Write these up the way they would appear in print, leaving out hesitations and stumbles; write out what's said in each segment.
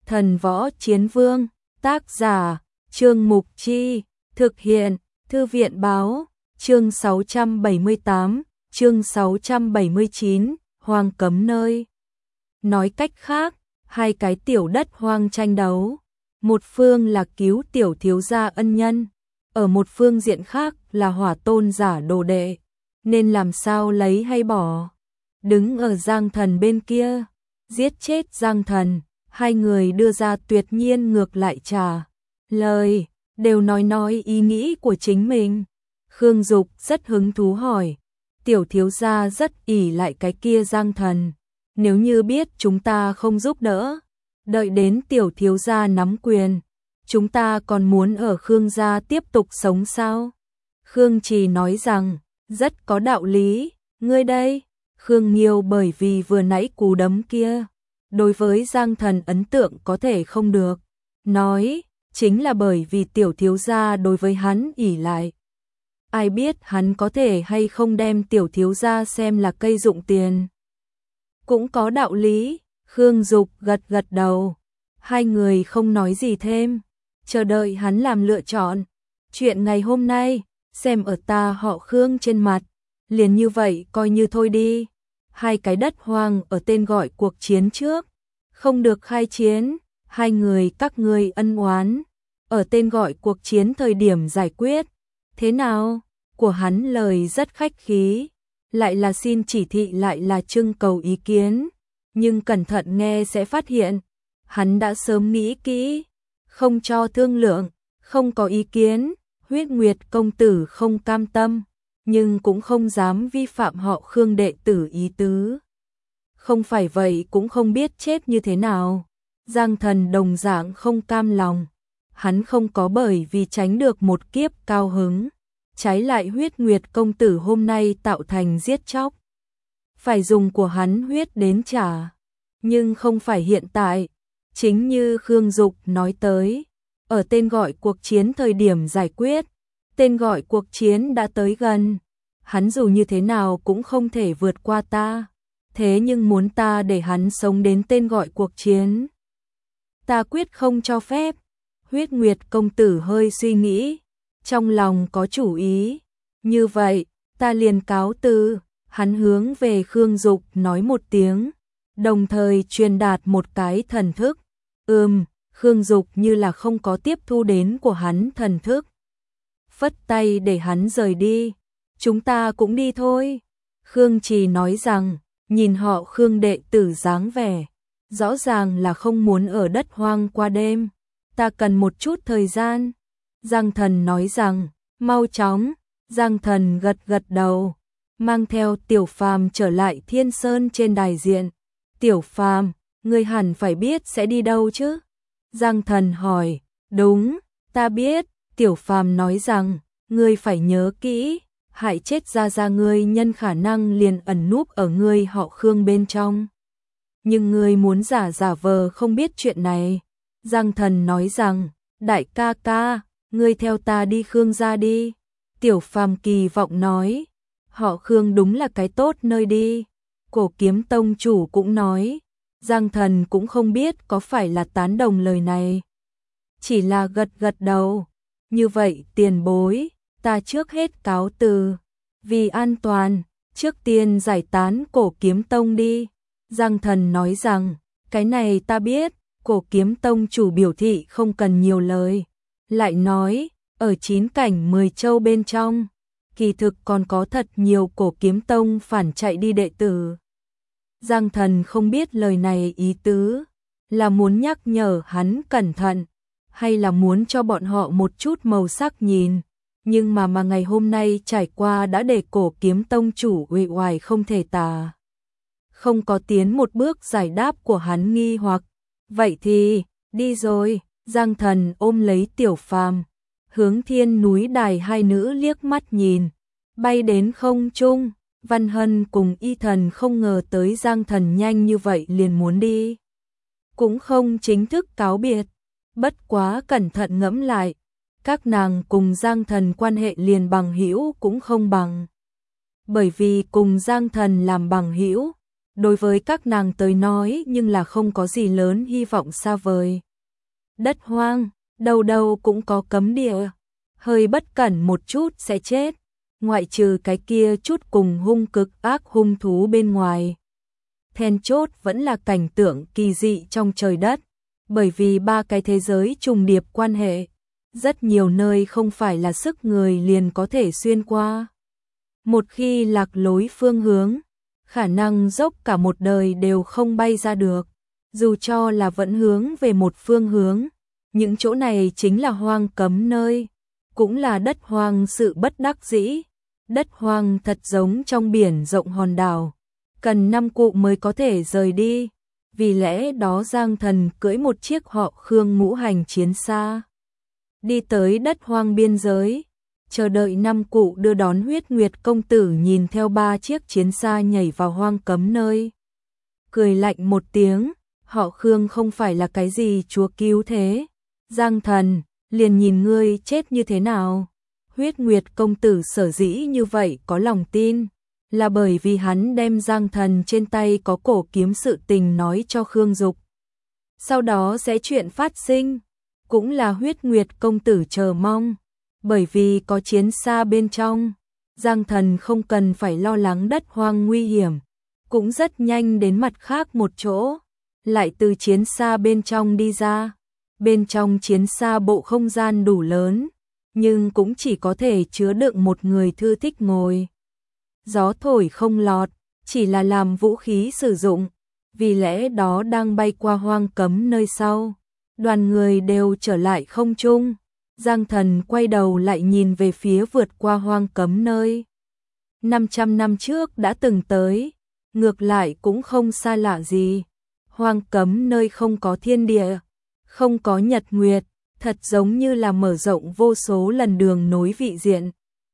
Thần Võ Chiến Vương, tác giả, Trương Mục Chi, thực hiện, Thư viện Báo, chương 678, chương 679, hoang cấm nơi. Nói cách khác, hai cái tiểu đất hoang tranh đấu. Một phương là cứu tiểu thiếu gia ân nhân, ở một phương diện khác là hỏa tôn giả đồ đệ, nên làm sao lấy hay bỏ. Đứng ở Giang Thần bên kia, giết chết Giang Thần, hai người đưa ra tuyệt nhiên ngược lại trả lời, đều nói ý nghĩ của chính mình. Khương Dục rất hứng thú hỏi, tiểu thiếu gia rất ỷ lại cái kia Giang Thần, nếu như biết chúng ta không giúp đỡ, đợi đến tiểu thiếu gia nắm quyền, chúng ta còn muốn ở Khương gia tiếp tục sống sao? Khương Trì nói rằng, rất có đạo lý, ngươi đây. Khương Nghiêu bởi vì vừa nãy cú đấm kia, đối với Giang Thần ấn tượng có thể không được, nói, chính là bởi vì tiểu thiếu gia đối với hắn ỷ lại. Ai biết hắn có thể hay không đem tiểu thiếu gia xem là cây dụng tiền. Cũng có đạo lý, Khương Dục gật gật đầu. Hai người không nói gì thêm, chờ đợi hắn làm lựa chọn. Chuyện ngày hôm nay, xem ở ta họ Khương trên mặt, liền như vậy coi như thôi đi. Hai cái đất hoang ở tên gọi cuộc chiến trước, không được khai chiến, hai người các ngươi ân oán, ở tên gọi cuộc chiến thời điểm giải quyết. Thế nào? Của hắn lời rất khách khí, lại là xin chỉ thị lại là trưng cầu ý kiến, nhưng cẩn thận nghe sẽ phát hiện, hắn đã sớm nghĩ kỹ, không cho thương lượng, không có ý kiến. Huyết Nguyệt công tử không cam tâm, nhưng cũng không dám vi phạm họ Khương đệ tử ý tứ. Không phải vậy cũng không biết chết như thế nào. Giang Thần đồng dạng không cam lòng, hắn không có bởi vì tránh được một kiếp cao hứng, trái lại Huyết Nguyệt công tử hôm nay tạo thành giết chóc, phải dùng của hắn huyết đến trả, nhưng không phải hiện tại. Chính như Khương Dục nói tới, ở tên gọi cuộc chiến thời điểm giải quyết, tên gọi cuộc chiến đã tới gần, hắn dù như thế nào cũng không thể vượt qua ta, thế nhưng muốn ta để hắn sống đến tên gọi cuộc chiến, ta quyết không cho phép. Huyết Nguyệt công tử hơi suy nghĩ, trong lòng có chủ ý, như vậy, ta liền cáo từ. Hắn hướng về Khương Dục nói một tiếng, đồng thời truyền đạt một cái thần thức. Khương Dục như là không có tiếp thu đến của hắn thần thức, phất tay để hắn rời đi. Chúng ta cũng đi thôi. Khương Trì nói rằng, nhìn họ Khương đệ tử dáng vẻ, rõ ràng là không muốn ở đất hoang qua đêm. Ta cần một chút thời gian. Giang Thần nói rằng, mau chóng. Giang Thần gật gật đầu, mang theo Tiểu Phàm trở lại Thiên Sơn trên đài diện. Tiểu Phàm, ngươi hẳn phải biết sẽ đi đâu chứ? Giang Thần hỏi. Đúng, ta biết. Tiểu Phàm nói rằng, ngươi phải nhớ kỹ, hại chết gia ngươi nhân khả năng liền ẩn núp ở ngươi họ Khương bên trong. Nhưng ngươi muốn giả vờ không biết chuyện này. Giang Thần nói rằng, đại ca ca, ngươi theo ta đi Khương gia đi. Tiểu Phàm kỳ vọng nói, họ Khương đúng là cái tốt nơi đi. Cổ Kiếm tông chủ cũng nói. Giang Thần cũng không biết có phải là tán đồng lời này, chỉ là gật gật đầu. Như vậy tiền bối, ta trước hết cáo từ, vì an toàn, trước tiên giải tán Cổ Kiếm tông đi. Giang Thần nói rằng, cái này ta biết. Cổ Kiếm tông chủ biểu thị không cần nhiều lời, lại nói, ở 9 cảnh 10 châu bên trong, kỳ thực còn có thật nhiều Cổ Kiếm tông phản chạy đi đệ tử. Giang Thần không biết lời này ý tứ, là muốn nhắc nhở hắn cẩn thận, hay là muốn cho bọn họ một chút màu sắc nhìn, nhưng mà ngày hôm nay trải qua đã để Cổ Kiếm tông chủ uể oải không thể tả. Không có tiến một bước giải đáp của hắn nghi hoặc, vậy thì, đi rồi. Giang Thần ôm lấy Tiểu Phàm, hướng Thiên núi đài hai nữ liếc mắt nhìn, bay đến không trung. Văn Hân cùng Y Thần không ngờ tới Giang Thần nhanh như vậy liền muốn đi, cũng không chính thức cáo biệt, bất quá cẩn thận ngẫm lại, các nàng cùng Giang Thần quan hệ liền bằng hữu cũng không bằng, bởi vì cùng Giang Thần làm bằng hữu, đối với các nàng tới nói nhưng là không có gì lớn hy vọng xa vời. Đất hoang, đâu đâu cũng có cấm địa, hơi bất cẩn một chút sẽ chết, ngoại trừ cái kia chút cùng hung cực ác hung thú bên ngoài. Then chốt vẫn là cảnh tượng kỳ dị trong trời đất, bởi vì ba cái thế giới trùng điệp quan hệ, rất nhiều nơi không phải là sức người liền có thể xuyên qua. Một khi lạc lối phương hướng, khả năng dốc cả một đời đều không bay ra được, dù cho là vẫn hướng về một phương hướng. Những chỗ này chính là hoang cấm nơi, cũng là đất hoang sự bất đắc dĩ. Đất hoang thật giống trong biển rộng hòn đảo, cần 5 cụ mới có thể rời đi. Vì lẽ đó Giang Thần cưỡi một chiếc họ Khương ngũ hành chiến xa, đi tới đất hoang biên giới, chờ đợi 5 cụ đưa đón. Huyết Nguyệt công tử nhìn theo 3 chiếc chiến xa nhảy vào hoang cấm nơi, cười lạnh một tiếng, họ Khương không phải là cái gì chúa cứu thế. Giang Thần, liền nhìn ngươi chết như thế nào. Huyết Nguyệt công tử sở dĩ như vậy có lòng tin, là bởi vì hắn đem Giang Thần trên tay có cổ kiếm sự tình nói cho Khương Dục. Sau đó sẽ chuyện phát sinh, cũng là Huyết Nguyệt công tử chờ mong, bởi vì có chiến xa bên trong, Giang Thần không cần phải lo lắng đất hoang nguy hiểm, cũng rất nhanh đến mặt khác một chỗ, lại từ chiến xa bên trong đi ra. Bên trong chiến xa bộ không gian đủ lớn, nhưng cũng chỉ có thể chứa đựng một người thư thích ngồi. Gió thổi không lọt, chỉ là làm vũ khí sử dụng, vì lẽ đó đang bay qua hoang cấm nơi sau. Đoàn người đều trở lại không trung, Giang Thần quay đầu lại nhìn về phía vượt qua hoang cấm nơi. 500 năm trước đã từng tới, ngược lại cũng không xa lạ gì. Hoang cấm nơi không có thiên địa, không có nhật nguyệt, thật giống như là mở rộng vô số lần đường nối vị diện.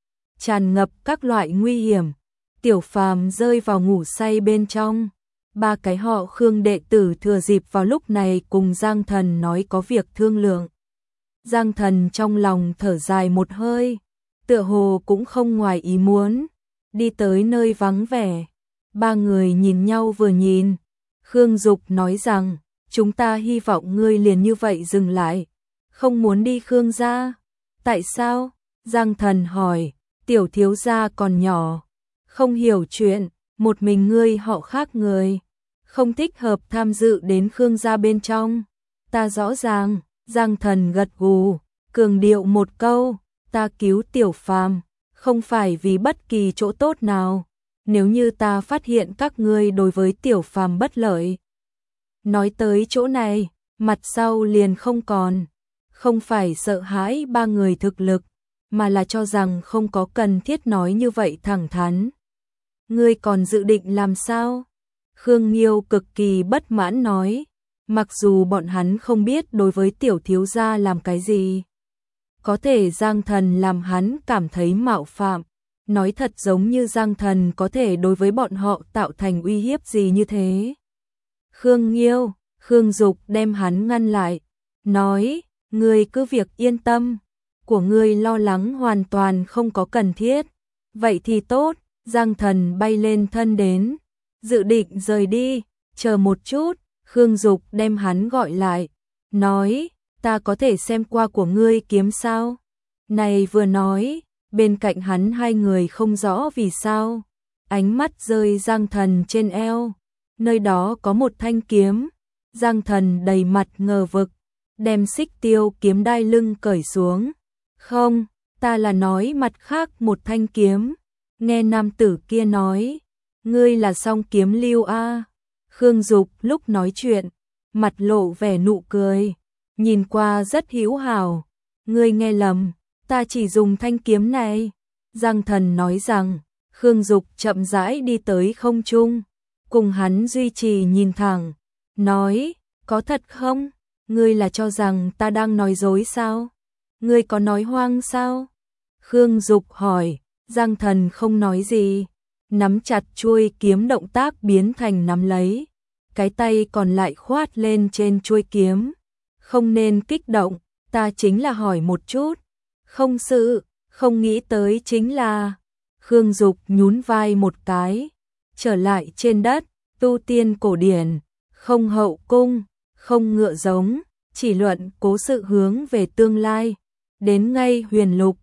Tràn ngập các loại nguy hiểm, Tiểu Phàm rơi vào ngủ say bên trong. 3 cái họ Khương đệ tử thừa dịp vào lúc này cùng Giang Thần nói có việc thương lượng. Giang Thần trong lòng thở dài một hơi, tựa hồ cũng không ngoài ý muốn, đi tới nơi vắng vẻ. 3 người nhìn nhau vừa nhìn, Khương Dục nói rằng, chúng ta hy vọng ngươi liền như vậy dừng lại, không muốn đi Khương gia. Tại sao? Giang Thần hỏi, tiểu thiếu gia còn nhỏ, không hiểu chuyện, một mình ngươi họ khác người, không thích hợp tham dự đến Khương gia bên trong. Ta rõ ràng. Giang Thần gật gù, cường điệu một câu, ta cứu Tiểu Phàm không phải vì bất kỳ chỗ tốt nào, nếu như ta phát hiện các ngươi đối với Tiểu Phàm bất lợi. Nói tới chỗ này, mặt sau liền không còn, không phải sợ hãi 3 người thực lực, mà là cho rằng không có cần thiết nói như vậy thẳng thắn. Ngươi còn dự định làm sao? Khương Nghiêu cực kỳ bất mãn nói, mặc dù bọn hắn không biết đối với tiểu thiếu gia làm cái gì, có thể Giang Thần làm hắn cảm thấy mạo phạm, nói thật giống như Giang Thần có thể đối với bọn họ tạo thành uy hiếp gì như thế. Khương Nghiêu, Khương Dục đem hắn ngăn lại, nói, ngươi cứ việc yên tâm, của ngươi lo lắng hoàn toàn không có cần thiết. Vậy thì tốt. Giang Thần bay lên thân đến, dự định rời đi, chờ một chút. Khương Dục đem hắn gọi lại, nói, ta có thể xem qua của ngươi kiếm sao? Này vừa nói, bên cạnh hắn 2 người không rõ vì sao, ánh mắt rơi Giang Thần trên eo, nơi đó có một thanh kiếm. Giang Thần đầy mặt ngờ vực, đem xích tiêu kiếm đai lưng cởi xuống. Không, ta là nói mặt khác một thanh kiếm. Nghe nam tử kia nói, ngươi là Song Kiếm Lưu a. Khương Dục lúc nói chuyện, mặt lộ vẻ nụ cười, nhìn qua rất hữu hảo. Ngươi nghe lầm, ta chỉ dùng thanh kiếm này. Giang Thần nói rằng, Khương Dục chậm rãi đi tới không trung, cùng hắn duy trì nhìn thẳng, nói, có thật không? Ngươi là cho rằng ta đang nói dối sao? Ngươi có nói hoang sao? Khương Dục hỏi. Giang Thần không nói gì, nắm chặt chuôi kiếm, động tác biến thành nắm lấy, cái tay còn lại khoát lên trên chuôi kiếm. Không nên kích động, ta chính là hỏi một chút. Không sự, không nghĩ tới chính là. Khương Dục nhún vai một cái, trở lại trên đất, tu tiên cổ điển, không hậu cung, không ngựa giống, chỉ luận cố sự hướng về tương lai. Đến ngay huyền lục,